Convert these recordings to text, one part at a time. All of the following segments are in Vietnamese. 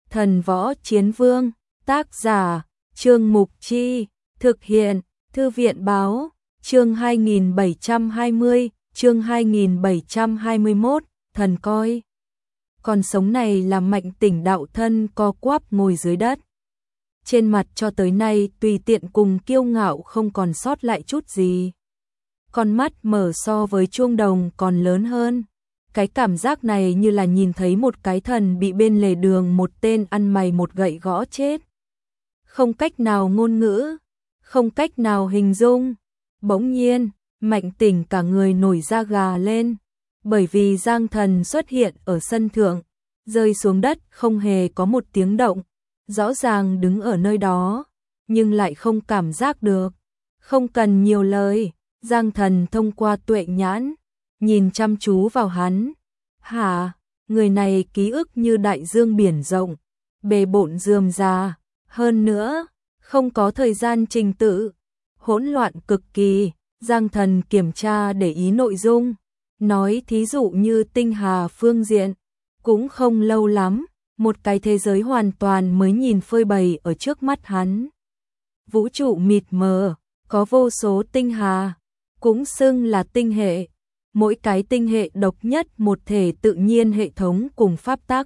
Thần Võ Chiến Vương, tác giả, Trương Mục Chi, thực hiện, Thư viện báo, chương 2720, chương 2721, thần coi. Còn sống này là Mạnh Tỉnh đạo thân co quắp ngồi dưới đất. Trên mặt cho tới nay tùy tiện cùng kiêu ngạo không còn sót lại chút gì. Con mắt mở so với chuông đồng còn lớn hơn. Cái cảm giác này như là nhìn thấy một cái thần bị bên lề đường một tên ăn mày một gậy gõ chết. Không cách nào ngôn ngữ, không cách nào hình dung. Bỗng nhiên, Mạnh Tỉnh cả người nổi da gà lên, bởi vì Giang Thần xuất hiện ở sân thượng, rơi xuống đất không hề có một tiếng động, rõ ràng đứng ở nơi đó, nhưng lại không cảm giác được. Không cần nhiều lời, Giang Thần thông qua tuệ nhãn, nhìn chăm chú vào hắn. Hả, người này ký ức như đại dương biển rộng, bề bộn rườm rà, hơn nữa, không có thời gian trình tự, hỗn loạn cực kỳ. Giang Thần kiểm tra để ý nội dung, nói thí dụ như tinh hà phương diện, cũng không lâu lắm, một cái thế giới hoàn toàn mới nhìn phơi bày ở trước mắt hắn. Vũ trụ mịt mờ, có vô số tinh hà, cũng xưng là tinh hệ, mỗi cái tinh hệ độc nhất một thể tự nhiên hệ thống cùng pháp tắc.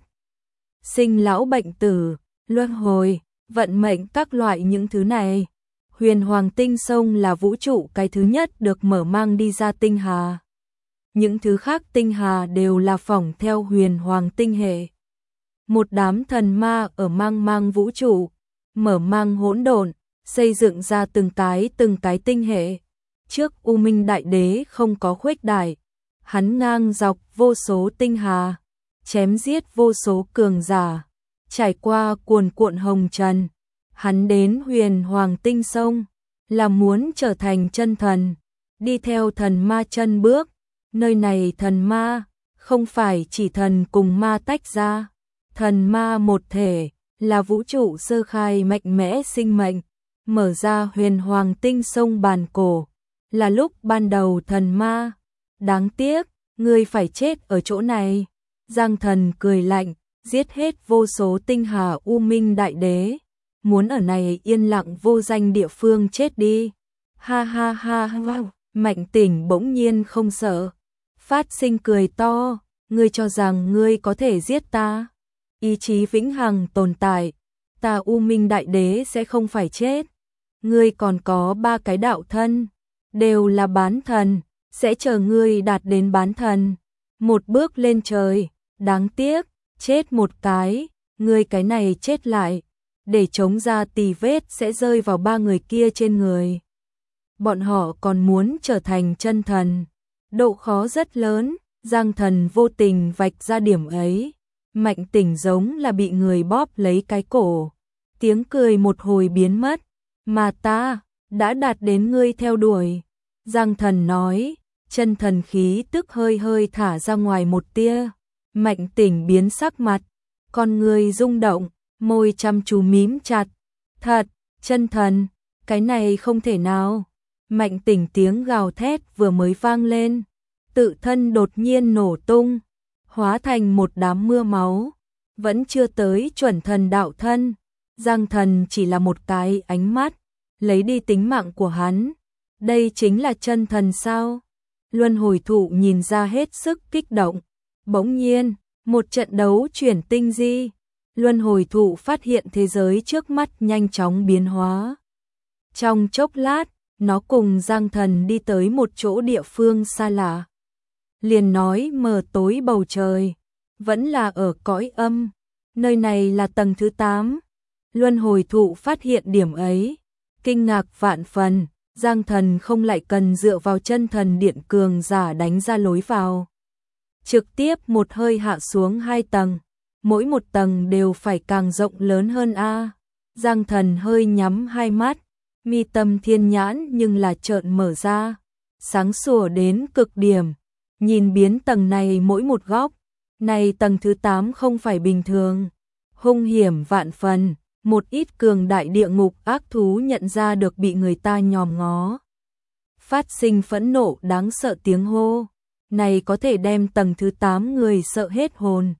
Sinh lão bệnh tử, luân hồi, vận mệnh các loại những thứ này. Huyền Hoàng Tinh Sông là vũ trụ cái thứ nhất được mở mang đi ra tinh hà. Những thứ khác tinh hà đều là phỏng theo Huyền Hoàng Tinh hệ. Một đám thần ma ở mang mang vũ trụ, mở mang hỗn độn, xây dựng ra từng cái tinh hệ. Trước U Minh Đại Đế không có khuếch đại, hắn ngang dọc vô số tinh hà, chém giết vô số cường giả, trải qua cuồn cuộn hồng trần. Hắn đến Huyền Hoàng Tinh Sông là muốn trở thành chân thần, đi theo thần ma chân bước. Nơi này thần ma không phải chỉ thần cùng ma tách ra, thần ma một thể, là vũ trụ sơ khai mạnh mẽ sinh mệnh. Mở ra Huyền Hoàng Tinh Sông bàn cổ, là lúc ban đầu thần ma. Đáng tiếc, ngươi phải chết ở chỗ này. Giang Thần cười lạnh, giết hết vô số tinh hà U Minh Đại Đế, muốn ở này yên lặng vô danh địa phương chết đi. Ha ha ha ha. Mạnh Tỉnh bỗng nhiên không sợ, phát sinh cười to, ngươi cho rằng ngươi có thể giết ta? Ý chí vĩnh hằng tồn tại, ta U Minh Đại Đế sẽ không phải chết. Ngươi còn có 3 cái đạo thân, đều là bán thần, sẽ chờ ngươi đạt đến bán thần, một bước lên trời. Đáng tiếc, chết một cái, ngươi cái này chết lại, để chống ra tì vết sẽ rơi vào 3 người kia trên người. Bọn họ còn muốn trở thành chân thần, độ khó rất lớn. Giang Thần vô tình vạch ra điểm ấy. Mạnh Tỉnh giống là bị người bóp lấy cái cổ, tiếng cười một hồi biến mất. Mà ta đã đạt đến ngươi theo đuổi. Giang Thần nói, chân thần khí tức hơi hơi thả ra ngoài một tia. Mạnh Tỉnh biến sắc mặt, con người rung động, môi chăm chú mím chặt. Thật, chân thần, cái này không thể nào. Mạnh Tỉnh tiếng gào thét vừa mới vang lên, tự thân đột nhiên nổ tung, hóa thành một đám mưa máu. Vẫn chưa tới chuẩn thần đạo thân, Giang Thần chỉ là một cái ánh mắt, lấy đi tính mạng của hắn. Đây chính là chân thần sao? Luân Hồi Thụ nhìn ra hết sức kích động. Bỗng nhiên, một trận đấu chuyển tinh di. Luân Hồi Thụ phát hiện thế giới trước mắt nhanh chóng biến hóa. Trong chốc lát, nó cùng Giang Thần đi tới một chỗ địa phương xa lạ. Liền nói mờ tối bầu trời, vẫn là ở cõi âm, nơi này là tầng thứ 8. Luân Hồi Thụ phát hiện điểm ấy, kinh ngạc vạn phần. Giang Thần không lại cần dựa vào chân thần điện cường giả đánh ra lối vào, trực tiếp một hơi hạ xuống 2 tầng, mỗi một tầng đều phải càng rộng lớn hơn a. Giang Thần hơi nhắm hai mắt, mi tâm thiên nhãn nhưng là trợn mở ra, sáng sủa đến cực điểm, nhìn biến tầng này mỗi một góc. Này tầng thứ 8 không phải bình thường, hung hiểm vạn phần. Một ít cường đại địa ngục ác thú nhận ra được bị người ta nhòm ngó, phát sinh phẫn nộ đáng sợ tiếng hô. Này có thể đem tầng thứ 8 người sợ hết hồn.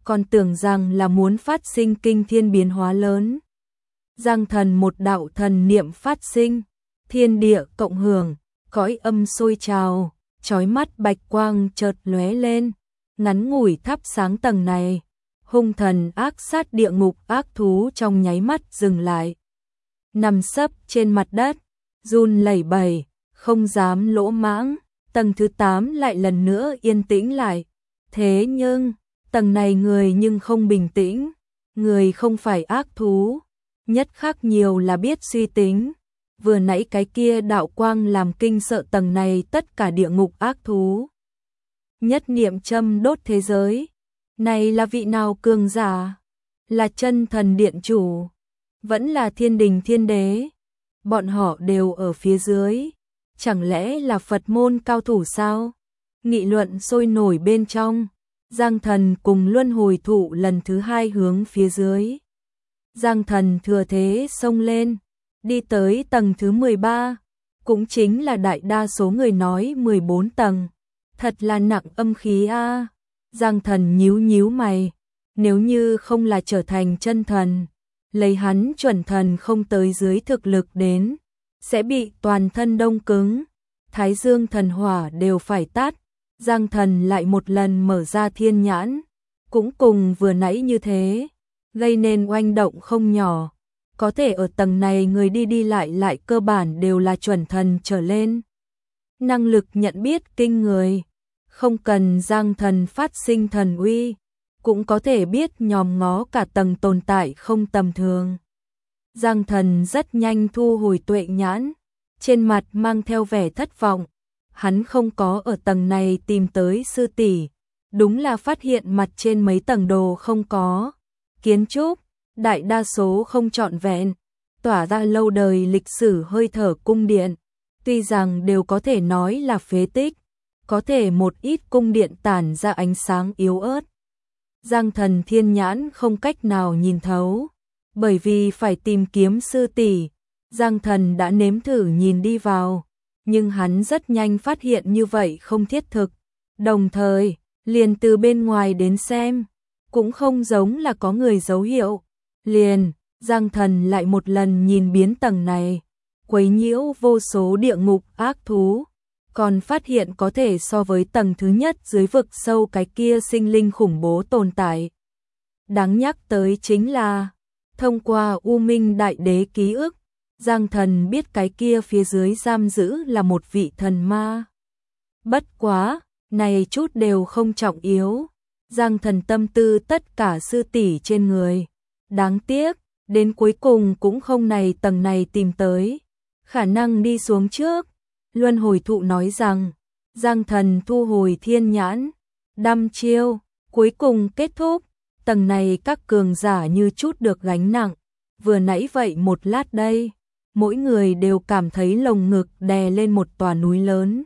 còn tưởng rằng là muốn phát sinh kinh thiên biến hóa lớn. Giang Thần một đạo thần niệm phát sinh, thiên địa cộng hưởng, cõi âm sôi trào, chói mắt bạch quang chợt lóe lên, ngắn ngủi thắp sáng tầng này. Hung thần ác sát địa ngục ác thú trong nháy mắt dừng lại, nằm sấp trên mặt đất, run lẩy bẩy, không dám lỗ mãng. Tầng thứ 8 lại lần nữa yên tĩnh lại. Thế nhưng, tầng này người nhưng không bình tĩnh, người không phải ác thú, nhất khác nhiều là biết suy tính. Vừa nãy cái kia đạo quang làm kinh sợ tầng này tất cả địa ngục ác thú. Nhất niệm châm đốt thế giới. Này là vị nào cường giả? Là chân thần điện chủ? Vẫn là thiên đình thiên đế? Bọn họ đều ở phía dưới. Chẳng lẽ là Phật môn cao thủ sao? Nghị luận sôi nổi bên trong. Giang Thần cùng Luân Hồi Thụ lần thứ 2 hướng phía dưới. Giang Thần thừa thế xông lên, đi tới tầng thứ 13, cũng chính là đại đa số người nói 14 tầng. Thật là nặng âm khí a. Giang Thần nhíu nhíu mày, nếu như không là trở thành chân thần, lấy hắn chuẩn thần không tới dưới thực lực đến, sẽ bị toàn thân đông cứng, Thái Dương thần hỏa đều phải tắt. Giang Thần lại một lần mở ra thiên nhãn, cũng cùng vừa nãy như thế, gây nên oanh động không nhỏ. Có thể ở tầng này người đi đi lại cơ bản đều là chuẩn thần trở lên. Năng lực nhận biết kinh người, không cần Giang Thần phát sinh thần uy, cũng có thể biết nhòm ngó cả tầng tồn tại không tầm thường. Giang Thần rất nhanh thu hồi tuệ nhãn, trên mặt mang theo vẻ thất vọng. Hắn không có ở tầng này tìm tới sư tỷ, đúng là phát hiện mặt trên mấy tầng đồ không có. Kiến trúc, đại đa số không trọn vẹn, tỏa ra lâu đời lịch sử hơi thở cung điện. Tuy rằng đều có thể nói là phế tích, có thể một ít cung điện tản ra ánh sáng yếu ớt. Giang Thần thiên nhãn không cách nào nhìn thấu, bởi vì phải tìm kiếm sư tỷ. Giang Thần đã nếm thử nhìn đi vào, nhưng hắn rất nhanh phát hiện như vậy không thiết thực. Đồng thời, liền từ bên ngoài đến xem, cũng không giống là có người dấu hiệu. Liền, Giang Thần lại một lần nhìn biến tầng này, quấy nhiễu vô số địa ngục ác thú, còn phát hiện có thể so với tầng thứ nhất dưới vực sâu cái kia sinh linh khủng bố tồn tại. Đáng nhắc tới chính là, thông qua U Minh Đại Đế ký ức, Giang Thần biết cái kia phía dưới giam giữ là một vị thần ma. Bất quá, này chút đều không trọng yếu. Giang Thần tâm tư tất cả sư tỷ trên người. Đáng tiếc, đến cuối cùng cũng không này tầng này tìm tới. Khả năng đi xuống trước. Luân Hồi Thụ nói rằng, Giang Thần thu hồi thiên nhãn, đăm chiêu, cuối cùng kết thúc. Tầng này các cường giả như chút được gánh nặng. Vừa nãy vậy một lát đây, mỗi người đều cảm thấy lồng ngực đè lên một tòa núi lớn.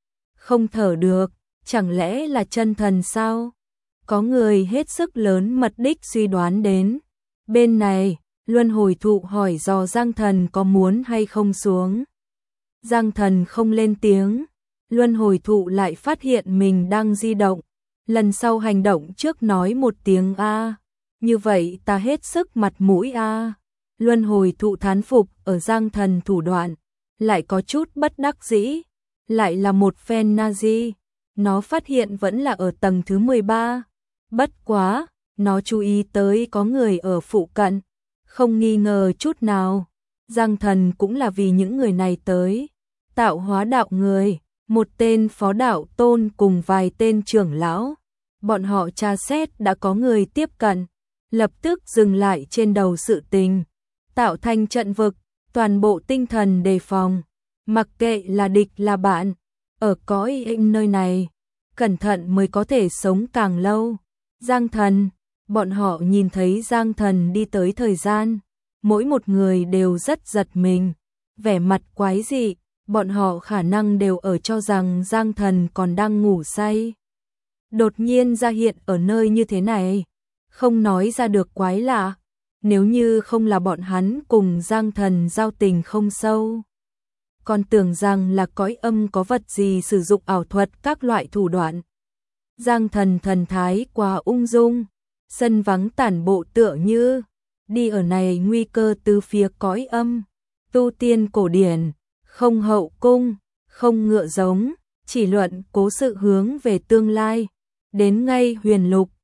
Không thở được, chẳng lẽ là chân thần sao? Có người hết sức lớn mật đích suy đoán đến. Bên này, Luân Hồi Thụ hỏi dò Giang Thần có muốn hay không xuống. Giang Thần không lên tiếng, Luân Hồi Thụ lại phát hiện mình đang di động. Lần sau hành động trước nói một tiếng A, như vậy ta hết sức mặt mũi A. Luân Hồi Thụ thán phục ở Giang Thần thủ đoạn, lại có chút bất đắc dĩ, lại là một phen Nazi. Nó phát hiện vẫn là ở tầng thứ 13. Bất quá, nó chú ý tới có người ở phụ cận, không nghi ngờ chút nào. Giang Thần cũng là vì những người này tới. Tạo hóa đạo người, một tên phó đạo tôn cùng vài tên trưởng lão. Bọn họ tra xét đã có người tiếp cận, lập tức dừng lại trên đầu sự tình. Tạo thành trận vực, toàn bộ tinh thần đề phòng. Mặc kệ là địch là bạn, ở cõi nơi này, cẩn thận mới có thể sống càng lâu. Giang Thần, bọn họ nhìn thấy Giang Thần đi tới thời gian, mỗi một người đều rất giật mình, vẻ mặt quái dị, bọn họ khả năng đều ở cho rằng Giang Thần còn đang ngủ say. Đột nhiên ra hiện ở nơi như thế này, không nói ra được quái lạ, nếu như không là bọn hắn cùng Giang Thần giao tình không sâu. Còn tưởng rằng là cõi âm có vật gì sử dụng ảo thuật các loại thủ đoạn. Giang Thần thần thái quá ung dung, Sân vắng tản bộ tựa như đi ở này nguy cơ từ phía cõi âm, tu tiên cổ điển, không hậu cung, không ngựa giống, chỉ luận cố sự hướng về tương lai, đến ngay huyền lục,